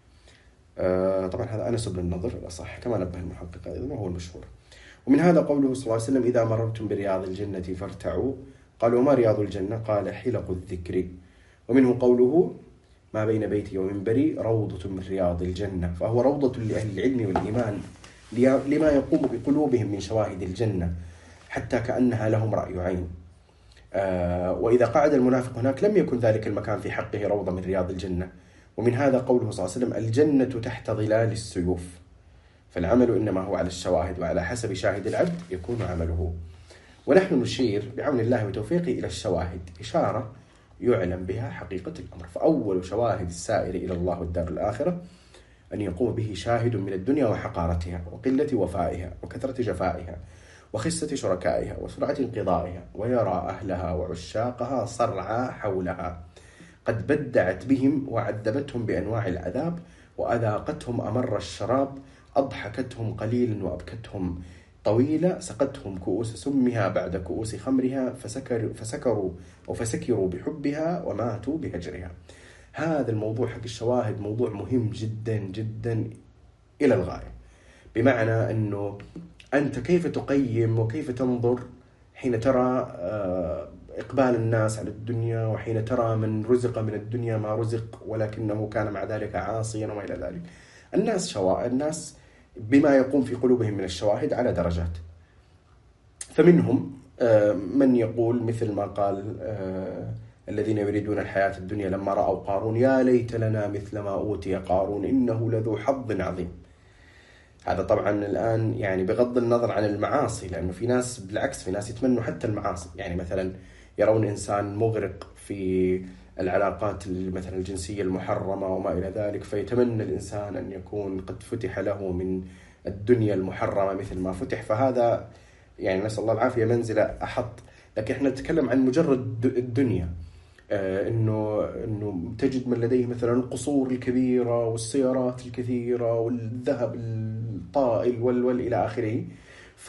آه طبعا هذا أنس بن النضر الأصح كما نبه المحقق أيضا وهو المشهور. ومن هذا قوله صلى الله عليه وسلم: إذا مررتم برياض الجنة فارتعوا. قالوا: ما رياض الجنة؟ قال: حلق الذكر. ومنه قوله: ما بين بيتي ومنبري روضة من رياض الجنة. فهو روضة لأهل العلم والإيمان لما يقوم بقلوبهم من شواهد الجنة حتى كأنها لهم رأي عين. آه وإذا قعد المنافق هناك لم يكن ذلك المكان في حقه روضة من رياض الجنة. ومن هذا قوله صلى الله عليه وسلم: الجنة تحت ظلال السيوف. فالعمل إنما هو على الشواهد، وعلى حسب شاهد العبد يكون عمله. ونحن نشير بعون الله وتوفيقه إلى الشواهد إشارة يعلم بها حقيقة الأمر. فأول شواهد السائر إلى الله والدار الآخرة أن يقوم به شاهد من الدنيا وحقارتها وقلة وفائها وكثرة جفائها وخسة شركائها وسرعة انقضائها، ويرى أهلها وعشاقها صرعى حولها قد بدعت بهم وعذبتهم بأنواع العذاب وأذاقتهم أمر الشراب، أضحكتهم قليلا وأبكتهم طويلة، سقتهم كؤوس سمها بعد كؤوس خمرها، فسكروا, فسكروا أو فسكروا بحبها وماتوا بهجرها. هذا الموضوع حق الشواهد موضوع مهم جدا جدا إلى الغاية، بمعنى أنه أنت كيف تقيم وكيف تنظر حين ترى إقبال الناس على الدنيا، وحين ترى من رزق من الدنيا ما رزق ولكنه كان مع ذلك عاصيا وما إلى ذلك. الناس شواهد، الناس بما يقوم في قلوبهم من الشواهد على درجات. فمنهم من يقول مثل ما قال الذين يريدون الحياة الدنيا لما رأوا قارون: يا ليت لنا مثل ما أوتي قارون إنه لذو حظ عظيم. هذا طبعا الآن يعني بغض النظر عن المعاصي، لأنه في ناس بالعكس، في ناس يتمنوا حتى المعاصي. يعني مثلا يرون إنسان مغرق في العلاقات مثلا الجنسية المحرمة وما إلى ذلك، فيتمنى الإنسان أن يكون قد فتح له من الدنيا المحرمة مثل ما فتح. فهذا يعني نسأل الله العافية منزلة أحط. لكن احنا نتكلم عن مجرد الدنيا، آه إنه إنه تجد من لديه مثلا القصور الكبيرة والسيارات الكثيرة والذهب الطائل والول إلى آخره. ف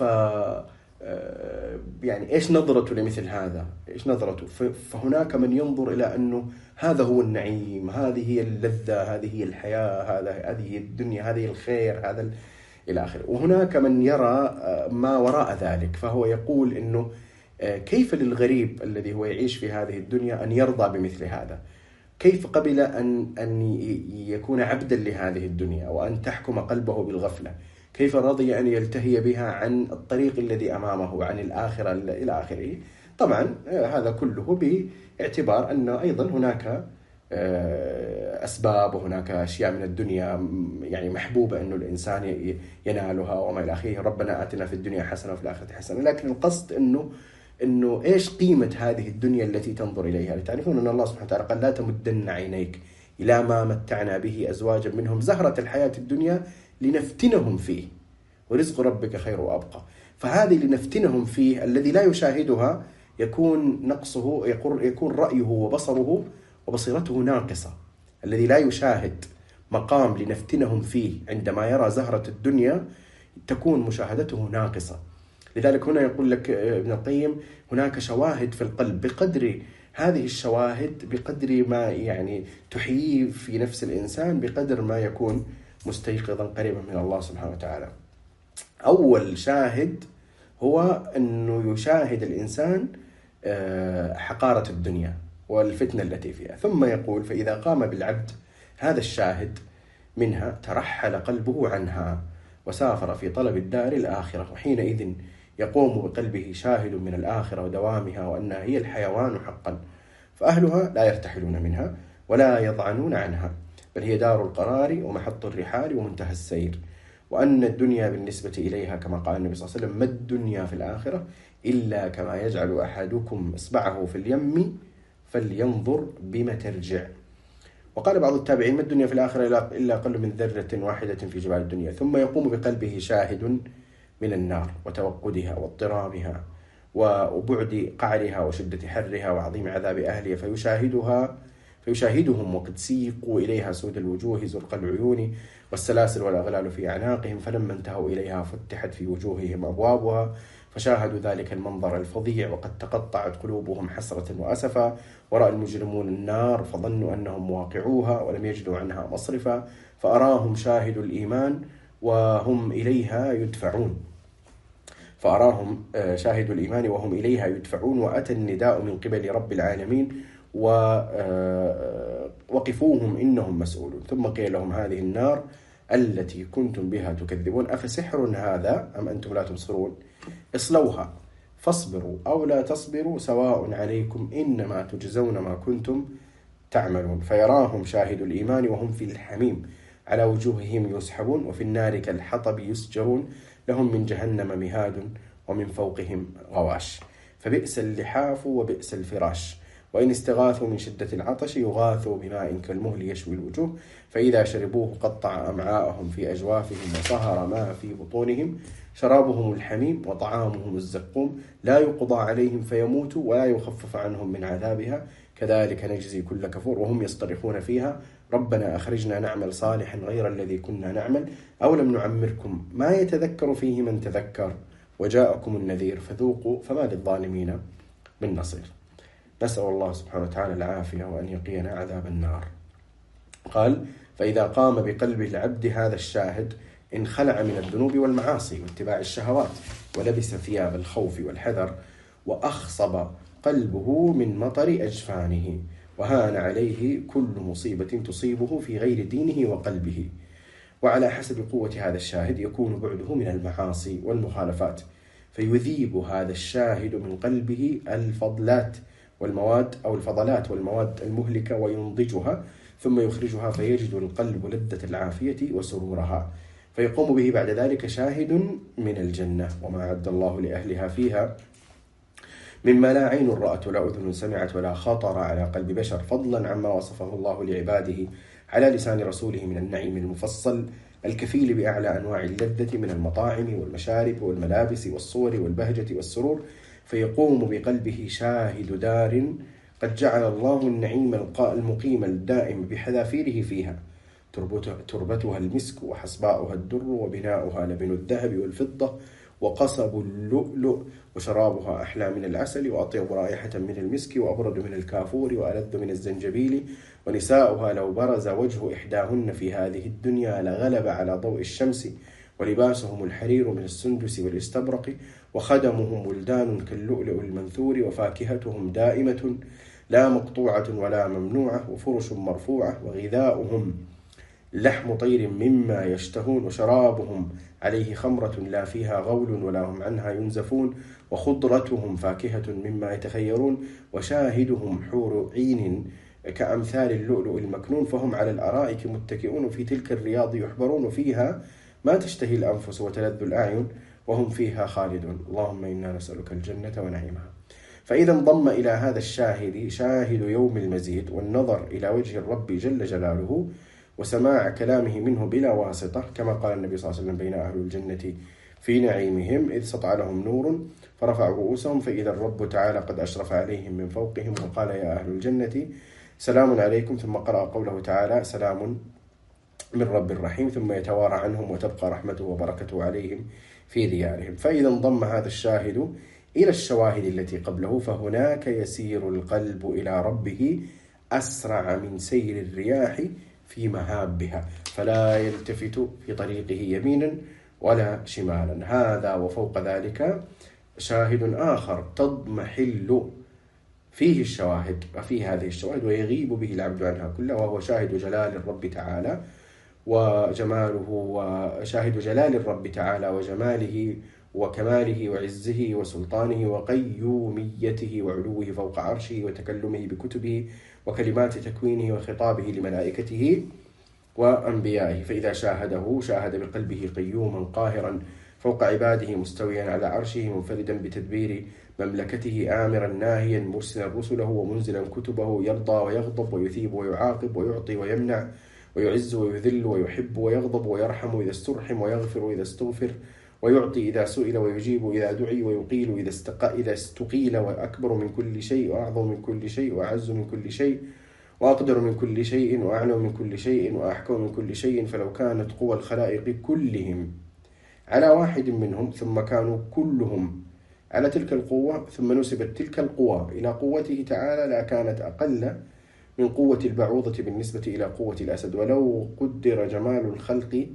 يعني إيش نظرته لمثل هذا؟ إيش نظرته؟ فهناك من ينظر إلى أنه هذا هو النعيم، هذه هي اللذة، هذه هي الحياة، هذا هذه الدنيا، هذه الخير، هذا إلى آخره. وهناك من يرى ما وراء ذلك، فهو يقول إنه كيف للغريب الذي هو يعيش في هذه الدنيا أن يرضى بمثل هذا؟ كيف قبل أن أن يكون عبدا لهذه الدنيا وأن تحكم قلبه بالغفلة؟ كيف رضي أن يلتهي بها عن الطريق الذي أمامه، عن الآخرة إلى آخره؟ طبعا هذا كله باعتبار أن أيضا هناك أسباب وهناك أشياء من الدنيا يعني محبوبة أنه الإنسان ينالها وما إلى آخره. ربنا آتنا في الدنيا حسنة وفي الآخرة حسنة. لكن القصد أنه أنه إيش قيمة هذه الدنيا التي تنظر إليها؟ لتعرفون أن الله سبحانه وتعالى قال: لا تمدن عينيك إلى ما متعنا به أزواجا منهم زهرة الحياة الدنيا لنفتنهم فيه ورزق ربك خير وأبقى. فهذه لنفتنهم فيه الذي لا يشاهدها يكون نقصه، يكون رأيه وبصره وبصيرته ناقصة. الذي لا يشاهد مقام لنفتنهم فيه عندما يرى زهرة الدنيا تكون مشاهدته ناقصة. لذلك هنا يقول لك ابن القيم: هناك شواهد في القلب بقدر هذه الشواهد بقدر ما يعني تحيي في نفس الإنسان بقدر ما يكون مستيقظا قريبا من الله سبحانه وتعالى. أول شاهد هو أنه يشاهد الإنسان حقارة الدنيا والفتنة التي فيها، ثم يقول: فإذا قام بالعبد هذا الشاهد منها ترحل قلبه عنها وسافر في طلب الدار الآخرة، وحينئذ يقوم بقلبه شاهد من الآخرة ودوامها وأنها هي الحيوان حقا، فأهلها لا يرتحلون منها ولا يضعنون عنها، بل هي دار القرار ومحط الرحال ومنتهى السير، وأن الدنيا بالنسبة إليها كما قال النبي صلى الله عليه وسلم: ما الدنيا في الآخرة إلا كما يجعل أحدكم إصبعه في اليم فلينظر بما ترجع. وقال بعض التابعين: ما الدنيا في الآخرة إلا أقل من ذرة واحدة في جبال الدنيا. ثم يقوم بقلبه شاهد من النار وتوقدها واضطرابها وبعد قعرها وشدة حرها وعظيم عذاب أهلها، فيشاهدها فيشاهدهم وقد سيقوا إليها سود الوجوه زرق العيون والسلاسل والأغلال في أعناقهم، فلما انتهوا إليها فتحت في وجوههم أبوابها فشاهدوا ذلك المنظر الفظيع وقد تقطعت قلوبهم حسرة وأسفا، ورأى المجرمون النار فظنوا أنهم واقعوها ولم يجدوا عنها مصرفا، فأراهم شاهد الإيمان وهم إليها يدفعون فأراهم شاهد الإيمان وهم إليها يدفعون وأتى النداء من قبل رب العالمين ووقفوهم إنهم مسؤولون، ثم قيل لهم: هذه النار التي كنتم بها تكذبون أفسحر هذا أم أنتم لا تبصرون اصلوها فاصبروا أو لا تصبروا سواء عليكم إنما تجزون ما كنتم تعملون. فيراهم شاهد الإيمان وهم في الحميم على وجوههم يسحبون وفي النار كالحطب يسجرون، لهم من جهنم مهاد ومن فوقهم غواش، فبئس اللحاف وبئس الفراش، وإن استغاثوا من شدة العطش يغاثوا بماء كالمهل يشوي الوجوه، فإذا شربوه قطع أمعاءهم في أجوافهم وصهر ما في بطونهم، شرابهم الحميم وطعامهم الزقوم، لا يقضى عليهم فيموتوا ولا يخفف عنهم من عذابها، كذلك نجزي كل كفور، وهم يصطرخون فيها: ربنا أخرجنا نعمل صالحا غير الذي كنا نعمل أو لم نعمركم ما يتذكر فيه من تذكر وجاءكم النذير فذوقوا فما للظالمين من نصير. نسأل الله سبحانه وتعالى العافية وأن يقينا عذاب النار. قال: فإذا قام بقلب العبد هذا الشاهد انخلع من الذنوب والمعاصي واتباع الشهوات، ولبس ثياب الخوف والحذر، وأخصب قلبه من مطر أجفانه، وهان عليه كل مصيبة تصيبه في غير دينه وقلبه. وعلى حسب قوة هذا الشاهد يكون بعده من المعاصي والمخالفات، فيذيب هذا الشاهد من قلبه الفضلات والمواد أو الفضلات والمواد المهلكة وينضجها، ثم يخرجها فيجد القلب لذة العافية وسرورها، فيقوم به بعد ذلك شاهد من الجنة وما أعد الله لأهلها فيها مما لا عين رأت ولا أذن سمعت ولا خطر على قلب بشر، فضلا عما وصفه الله لعباده على لسان رسوله من النعيم المفصل الكفيل بأعلى أنواع اللذة من المطاعم والمشارب والملابس والصور والبهجة والسرور، فيقوم بقلبه شاهد دار قد جعل الله النعيم المقيم الدائم بحذافيره فيها، تربتها المسك وحصباؤها الدر وبناؤها لبن الذهب والفضة وقصب اللؤلؤ، وشرابها أحلى من العسل وأطيب رائحة من المسك وأبرد من الكافور وألذ من الزنجبيل، ونساؤها لو برز وجه إحداهن في هذه الدنيا لغلب على ضوء الشمس، ولباسهم الحرير من السندس والاستبرق، وخدمهم ولدان كاللؤلؤ المنثور، وفاكهتهم دائمة لا مقطوعة ولا ممنوعة، وفرش مرفوعة، وغذاؤهم لحم طير مما يشتهون، وشرابهم عليه خمرة لا فيها غول ولا هم عنها ينزفون، وخضرتهم فاكهة مما يتخيرون، وشاهدهم حور عين كأمثال اللؤلؤ المكنون، فهم على الأرائك متكئون في تلك الرياض يحبرون، فيها ما تشتهي الأنفس وتلذ الأعين وهم فيها خالدون. اللهم إنا نسألك الجنة ونعيمها. فإذا انضم إلى هذا الشاهد شاهد يوم المزيد والنظر إلى وجه الرب جل جلاله وسماع كلامه منه بلا واسطة، كما قال النبي صلى الله عليه وسلم: بين أهل الجنة في نعيمهم إذ سطع لهم نور فرفعوا رؤوسهم فإذا الرب تعالى قد أشرف عليهم من فوقهم وقال: يا أهل الجنة سلام عليكم، ثم قرأ قوله تعالى: سلام من رب الرحيم، ثم يتوارى عنهم وتبقى رحمته وبركته عليهم في ديارهم. فإذا انضم هذا الشاهد إلى الشواهد التي قبله، فهناك يسير القلب إلى ربه أسرع من سير الرياح في مهابها، فلا يلتفت في طريقه يمينا ولا شمالا. هذا وفوق ذلك شاهد آخر تضمحل فيه الشواهد، وفي هذه الشواهد ويغيب به العبد عنها كلها، وهو شاهد جلال الرب تعالى وجماله، وشاهد جلال الرب تعالى وجماله وكماله وعزه وسلطانه وقيوميته وعلوه فوق عرشه وتكلمه بكتبه وكلمات تكوينه وخطابه لملائكته وأنبيائه. فإذا شاهده شاهد بقلبه قيوما قاهرا فوق عباده مستويا على عرشه منفردا بتدبير مملكته آمرا ناهيا مرسلا رسله ومنزلا كتبه، يرضى ويغضب ويثيب ويعاقب ويعطي ويمنع ويعز ويذل ويحب ويغضب ويرحم إذا استرحم ويغفر إذا استغفر ويعطي إذا سئل ويجيب إذا دعي ويقيل إذا استق... إذا استقيل، وأكبر من كل شيء وأعظم من كل شيء وأعز من كل شيء وأقدر من كل شيء وأعلم من كل شيء وأحكم من كل شيء. فلو كانت قوى الخلائق كلهم على واحد منهم ثم كانوا كلهم على تلك القوة ثم نسبت تلك القوة إلى قوته تعالى لكانت أقل من قوة البعوضة بالنسبة إلى قوة الأسد. ولو قدر جمال الخلق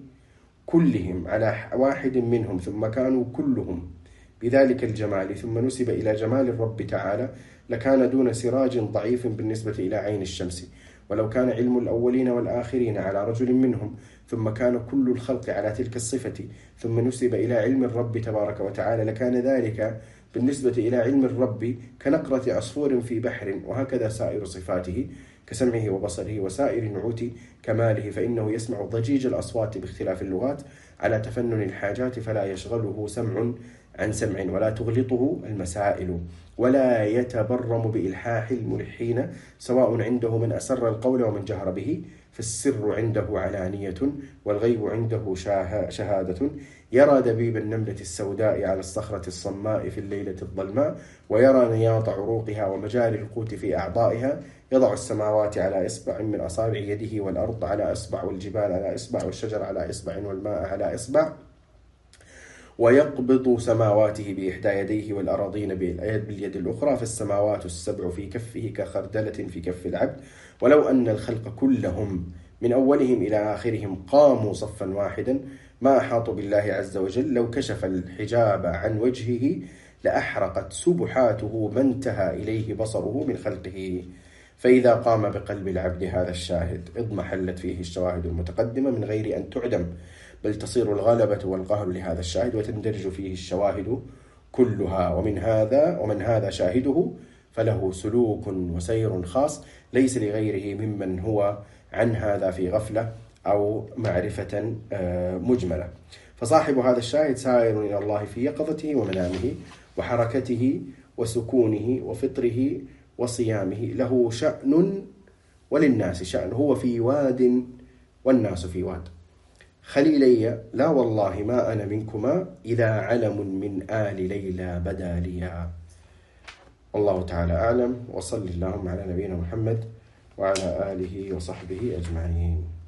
كلهم على واحد منهم ثم كانوا كلهم بذلك الجمال ثم نسب إلى جمال الرب تعالى لكان دون سراج ضعيف بالنسبة إلى عين الشمس. ولو كان علم الأولين والآخرين على رجل منهم ثم كان كل الخلق على تلك الصفة ثم نسب إلى علم الرب تبارك وتعالى لكان ذلك بالنسبة إلى علم الرب كنقرة عصفور في بحر. وهكذا سائر صفاته كسمعه وبصره وسائر نعوت كماله، فإنه يسمع ضجيج الأصوات باختلاف اللغات على تفنن الحاجات، فلا يشغله سمع عن سمع ولا تغلطه المسائل، ولا يتبرم بإلحاح الملحين سواء عنده من أسر القول ومن جهر به، فالسر عنده علانية والغيب عنده شهادة. يرى دبيب النملة السوداء على الصخرة الصماء في الليلة الظلماء، ويرى نياط عروقها ومجاري القوت في أعضائها. يضع السماوات على إصبع من أصابع يده والأرض على إصبع والجبال على إصبع والشجر على إصبع والماء على إصبع، ويقبض سماواته بإحدى يديه والأراضين باليد الأخرى، فالسماوات السبع في كفه كخردلة في كف العبد. ولو أن الخلق كلهم من أولهم إلى آخرهم قاموا صفا واحدا ما أحاطوا بالله عز وجل. لو كشف الحجاب عن وجهه لأحرقت سبحاته ما انتهى إليه بصره من خلقه. فإذا قام بقلب العبد هذا الشاهد اضمحلت فيه الشواهد المتقدمة من غير أن تعدم، بل تصير الغلبة والقهر لهذا الشاهد وتندرج فيه الشواهد كلها. ومن هذا ومن هذا شاهده فله سلوك وسير خاص ليس لغيره ممن هو عن هذا في غفلة أو معرفة مجملة. فصاحب هذا الشاهد سائر إلى الله في يقظته ومنامه وحركته وسكونه وفطره وصيامه، له شأن وللناس شأن، هو في واد والناس في واد. خليلي لا والله ما أنا منكما إذا علم من آل ليلى بدا ليا. والله تعالى أعلم، وصل اللهم على نبينا محمد وعلى آله وصحبه أجمعين.